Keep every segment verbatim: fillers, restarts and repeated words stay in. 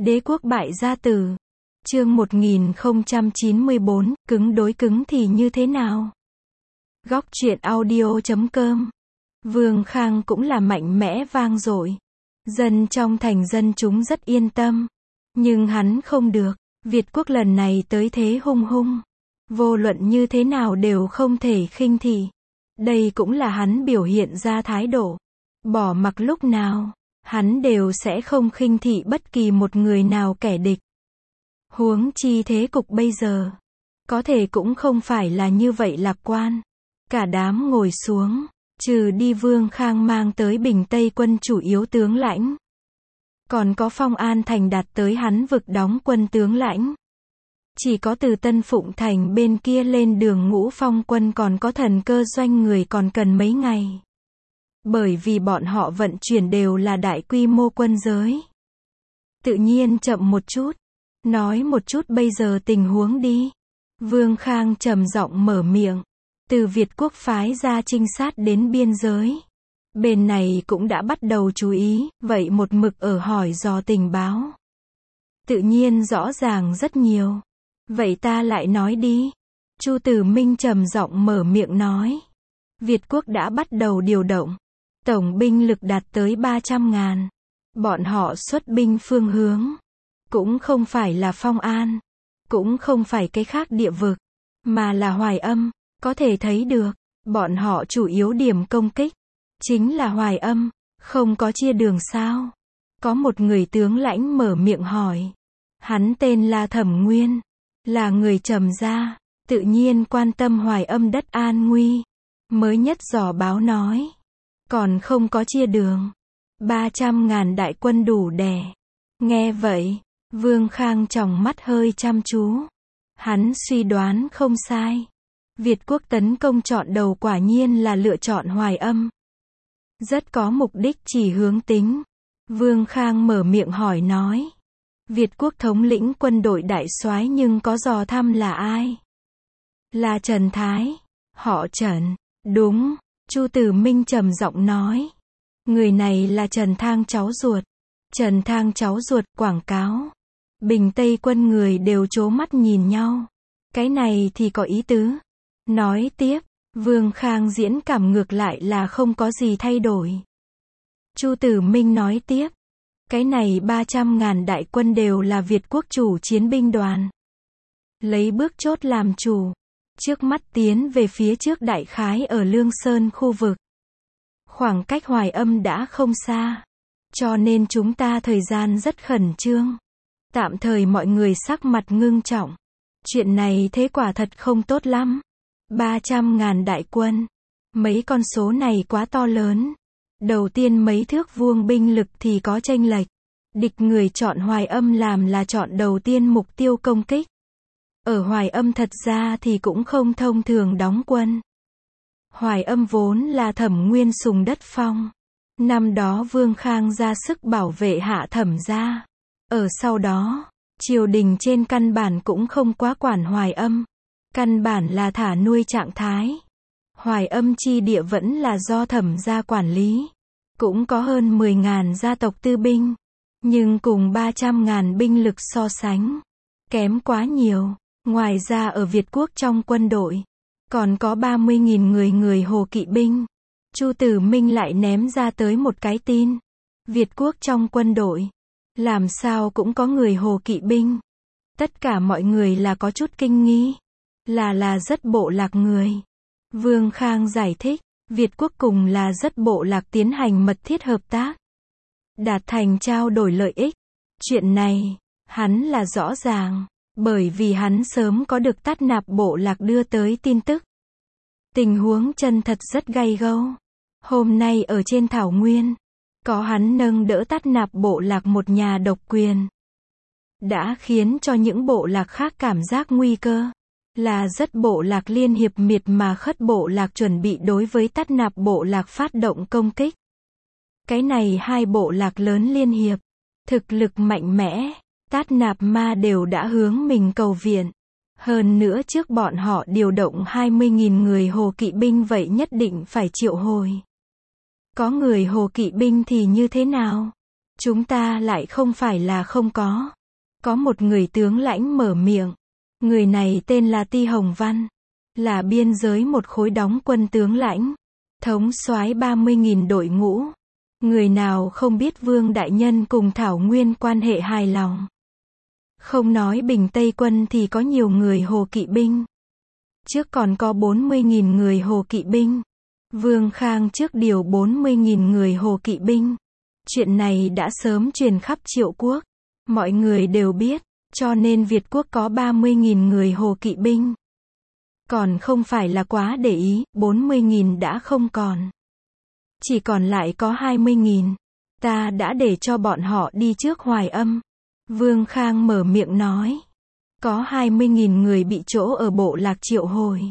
Đế quốc bại gia tử. Chương một nghìn không trăm chín mươi bốn, cứng đối cứng thì như thế nào? Góc truyện audio chấm com. Vương Khang cũng là mạnh mẽ vang dội. Dân trong thành dân chúng rất yên tâm. Nhưng hắn không được. Việt quốc lần này tới thế hung hung. Vô luận như thế nào đều không thể khinh thị. Đây cũng là hắn biểu hiện ra thái độ. Bỏ mặc lúc nào, hắn đều sẽ không khinh thị bất kỳ một người nào kẻ địch. Huống chi thế cục bây giờ, có thể cũng không phải là như vậy lạc quan. Cả đám ngồi xuống, trừ đi Vương Khang mang tới Bình Tây quân chủ yếu tướng lãnh. Còn có Phong An Thành đạt tới hắn vực đóng quân tướng lãnh. Chỉ có từ Tân Phụng Thành bên kia lên đường Ngũ Phong quân còn có Thần Cơ doanh người còn cần mấy ngày. Bởi vì bọn họ vận chuyển đều là đại quy mô quân giới. Tự nhiên chậm một chút. Nói một chút bây giờ tình huống đi. Vương Khang trầm giọng mở miệng. Từ Việt quốc phái ra trinh sát đến biên giới. Bên này cũng đã bắt đầu chú ý, vậy một mực ở hỏi dò tình báo. Tự nhiên rõ ràng rất nhiều. Vậy ta lại nói đi. Chu Tử Minh trầm giọng mở miệng nói. Việt quốc đã bắt đầu điều động. Tổng binh lực đạt tới ba trăm ngàn. Bọn họ xuất binh phương hướng. Cũng không phải là Phong An. Cũng không phải cái khác địa vực. Mà là Hoài Âm. Có thể thấy được. Bọn họ chủ yếu điểm công kích. Chính là Hoài Âm. Không có chia đường sao. Có một người tướng lãnh mở miệng hỏi. Hắn tên là Thẩm Nguyên. Là người Trầm gia. Tự nhiên quan tâm Hoài Âm đất an nguy. Mới nhất dò báo nói. Còn không có chia đường. ba trăm ngàn đại quân đủ đè. Nghe vậy. Vương Khang tròng mắt hơi chăm chú. Hắn suy đoán không sai. Việt quốc tấn công chọn đầu quả nhiên là lựa chọn Hoài Âm. Rất có mục đích chỉ hướng tính. Vương Khang mở miệng hỏi nói. Việt quốc thống lĩnh quân đội đại soái nhưng có dò thăm là ai? Là Trần Thái. Họ Trần. Đúng. Chu Tử Minh trầm giọng nói. Người này là Trần Thang cháu ruột. Trần Thang cháu ruột quảng cáo. Bình Tây quân người đều trố mắt nhìn nhau. Cái này thì có ý tứ. Nói tiếp, Vương Khang diễn cảm ngược lại là không có gì thay đổi. Chu Tử Minh nói tiếp. Cái này ba trăm ngàn đại quân đều là Việt quốc chủ chiến binh đoàn. Lấy bước chốt làm chủ. Trước mắt tiến về phía trước đại khái ở Lương Sơn khu vực. Khoảng cách Hoài Âm đã không xa. Cho nên chúng ta thời gian rất khẩn trương. Tạm thời mọi người sắc mặt ngưng trọng. Chuyện này thế quả thật không tốt lắm. ba trăm ngàn đại quân. Mấy con số này quá to lớn. Đầu tiên mấy thước vuông binh lực thì có chênh lệch. Địch người chọn Hoài Âm làm là chọn đầu tiên mục tiêu công kích. Ở Hoài Âm thật ra thì cũng không thông thường đóng quân. Hoài Âm vốn là Thẩm Nguyên sùng đất phong. Năm đó Vương Khang ra sức bảo vệ Hạ Thẩm gia. Ở sau đó, triều đình trên căn bản cũng không quá quản Hoài Âm. Căn bản là thả nuôi trạng thái. Hoài Âm chi địa vẫn là do Thẩm gia quản lý. Cũng có hơn mười ngàn gia tộc tư binh. Nhưng cùng ba trăm ngàn binh lực so sánh. Kém quá nhiều. Ngoài ra ở Việt quốc trong quân đội. Còn có ba mươi nghìn người người Hồ Kỵ binh. Chu Tử Minh lại ném ra tới một cái tin. Việt quốc trong quân đội. Làm sao cũng có người Hồ Kỵ binh. Tất cả mọi người là có chút kinh nghi. Là là rất bộ lạc người. Vương Khang giải thích. Việt quốc cùng là rất bộ lạc tiến hành mật thiết hợp tác. Đạt thành trao đổi lợi ích. Chuyện này, hắn là rõ ràng. Bởi vì hắn sớm có được Tát Nạp bộ lạc đưa tới tin tức. Tình huống chân thật rất gay gâu. Hôm nay ở trên thảo nguyên. Có hắn nâng đỡ Tát Nạp bộ lạc một nhà độc quyền. Đã khiến cho những bộ lạc khác cảm giác nguy cơ. Là rất bộ lạc liên hiệp miệt mà khất bộ lạc chuẩn bị đối với Tát Nạp bộ lạc phát động công kích. Cái này hai bộ lạc lớn liên hiệp. Thực lực mạnh mẽ. Tát Nạp ma đều đã hướng mình cầu viện. Hơn nữa trước bọn họ điều động hai mươi nghìn người Hồ Kỵ binh vậy nhất định phải triệu hồi. Có người Hồ Kỵ binh thì như thế nào? Chúng ta lại không phải là không có. Có một người tướng lãnh mở miệng. Người này tên là Ti Hồng Văn. Là biên giới một khối đóng quân tướng lãnh. Thống soái ba mươi nghìn đội ngũ. Người nào không biết Vương Đại Nhân cùng Thảo Nguyên quan hệ hài lòng. Không nói Bình Tây quân thì có nhiều người Hồ Kỵ binh. Trước còn có bốn mươi nghìn người Hồ Kỵ binh. Vương Khang trước điều bốn mươi nghìn người Hồ Kỵ binh. Chuyện này đã sớm truyền khắp Triệu quốc. Mọi người đều biết, cho nên Việt quốc có ba mươi nghìn người Hồ Kỵ binh. Còn không phải là quá để ý, bốn mươi nghìn đã không còn. Chỉ còn lại có hai mươi nghìn. Ta đã để cho bọn họ đi trước Hoài Âm. Vương Khang mở miệng nói. Có hai mươi nghìn người bị chỗ ở bộ lạc Triệu Hồi.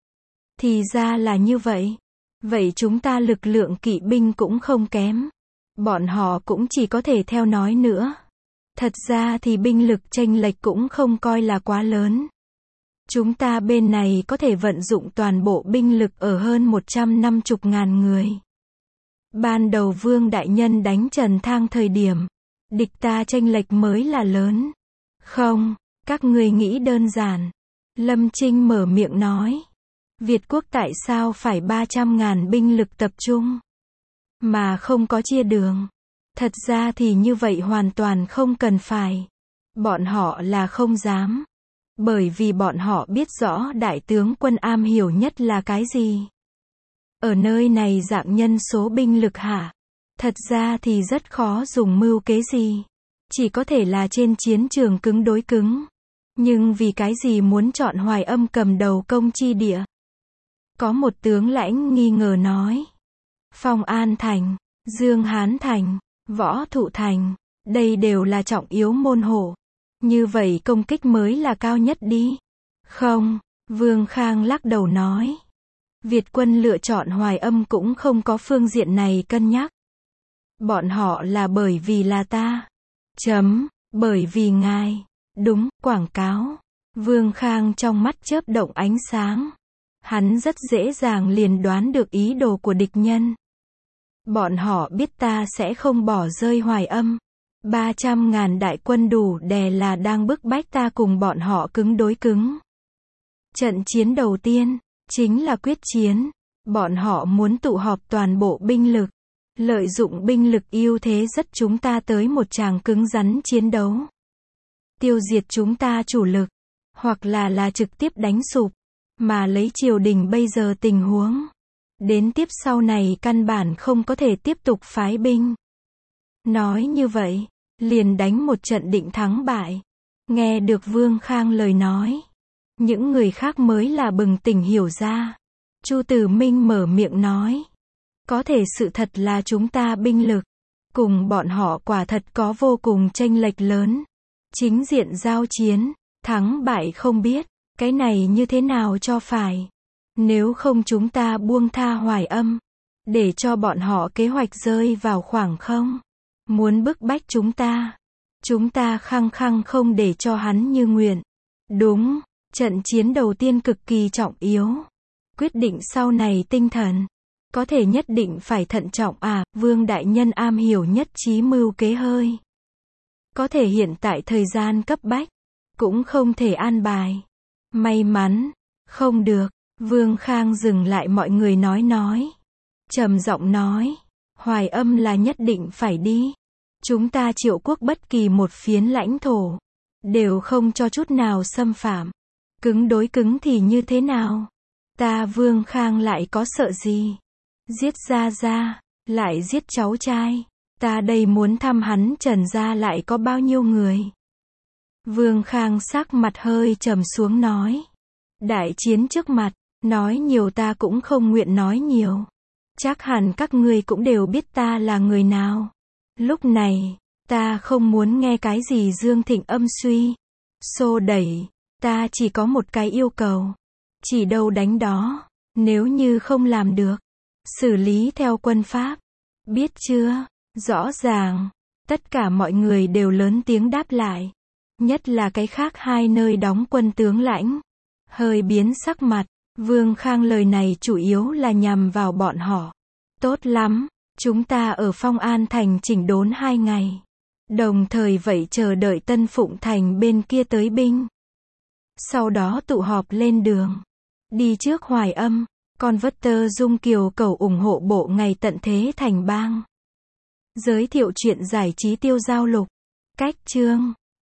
Thì ra là như vậy. Vậy chúng ta lực lượng kỵ binh cũng không kém. Bọn họ cũng chỉ có thể theo nói nữa. Thật ra thì binh lực chênh lệch cũng không coi là quá lớn. Chúng ta bên này có thể vận dụng toàn bộ binh lực ở hơn một trăm năm mươi ngàn người. Ban đầu Vương Đại Nhân đánh Trần Thang thời điểm, địch ta chênh lệch mới là lớn. Không, các người nghĩ đơn giản. Lâm Trinh mở miệng nói. Việt quốc tại sao phải ba trăm ngàn binh lực tập trung, mà không có chia đường? Thật ra thì như vậy hoàn toàn không cần phải. Bọn họ là không dám. Bởi vì bọn họ biết rõ đại tướng quân am hiểu nhất là cái gì. Ở nơi này dạng nhân số binh lực hạ, thật ra thì rất khó dùng mưu kế gì. Chỉ có thể là trên chiến trường cứng đối cứng. Nhưng vì cái gì muốn chọn Hoài Âm cầm đầu công chi địa? Có một tướng lãnh nghi ngờ nói. Phong An Thành, Dương Hán Thành, Võ Thụ Thành, đây đều là trọng yếu môn hộ. Như vậy công kích mới là cao nhất đi. Không, Vương Khang lắc đầu nói. Việt quân lựa chọn Hoài Âm cũng không có phương diện này cân nhắc. Bọn họ là bởi vì là ta. Chấm, bởi vì ngài. Đúng, quảng cáo. Vương Khang trong mắt chớp động ánh sáng. Hắn rất dễ dàng liền đoán được ý đồ của địch nhân. Bọn họ biết ta sẽ không bỏ rơi Hoài Âm. ba trăm ngàn đại quân đủ đè là đang bức bách ta cùng bọn họ cứng đối cứng. Trận chiến đầu tiên, chính là quyết chiến. Bọn họ muốn tụ họp toàn bộ binh lực. Lợi dụng binh lực ưu thế dắt chúng ta tới một tràng cứng rắn chiến đấu. Tiêu diệt chúng ta chủ lực. Hoặc là là trực tiếp đánh sụp. Mà lấy triều đình bây giờ tình huống. Đến tiếp sau này căn bản không có thể tiếp tục phái binh. Nói như vậy, liền đánh một trận định thắng bại. Nghe được Vương Khang lời nói. Những người khác mới là bừng tỉnh hiểu ra. Chu Tử Minh mở miệng nói. Có thể sự thật là chúng ta binh lực. Cùng bọn họ quả thật có vô cùng chênh lệch lớn. Chính diện giao chiến, thắng bại không biết. Cái này như thế nào cho phải. Nếu không chúng ta buông tha Hoài Âm. Để cho bọn họ kế hoạch rơi vào khoảng không. Muốn bức bách chúng ta. Chúng ta khăng khăng không để cho hắn như nguyện. Đúng, trận chiến đầu tiên cực kỳ trọng yếu. Quyết định sau này tinh thần. Có thể nhất định phải thận trọng à, Vương Đại Nhân am hiểu nhất trí mưu kế hơi. Có thể hiện tại thời gian cấp bách. Cũng không thể an bài. May mắn, không được. Vương Khang dừng lại mọi người nói nói. Trầm giọng nói. Hoài Âm là nhất định phải đi. Chúng ta Triệu quốc bất kỳ một phiến lãnh thổ. Đều không cho chút nào xâm phạm. Cứng đối cứng thì như thế nào? Ta Vương Khang lại có sợ gì? Giết gia gia, lại giết cháu trai. Ta đây muốn thăm hắn Trần gia lại có bao nhiêu người? Vương Khang sắc mặt hơi trầm xuống nói. Đại chiến trước mặt, nói nhiều ta cũng không nguyện nói nhiều. Chắc hẳn các ngươi cũng đều biết ta là người nào. Lúc này, ta không muốn nghe cái gì Dương Thịnh âm suy, xô đẩy. Ta chỉ có một cái yêu cầu. Chỉ đâu đánh đó. Nếu như không làm được, xử lý theo quân pháp. Biết chưa? Rõ ràng. Tất cả mọi người đều lớn tiếng đáp lại. Nhất là cái khác hai nơi đóng quân tướng lãnh. Hơi biến sắc mặt. Vương Khang lời này chủ yếu là nhằm vào bọn họ. Tốt lắm. Chúng ta ở Phong An Thành chỉnh đốn hai ngày. Đồng thời vậy chờ đợi Tân Phụng Thành bên kia tới binh. Sau đó tụ họp lên đường. Đi trước Hoài Âm. Con vất tơ Dung Kiều cầu ủng hộ bộ ngày tận thế thành bang. Giới thiệu chuyện giải trí tiêu giao lục. Cách chương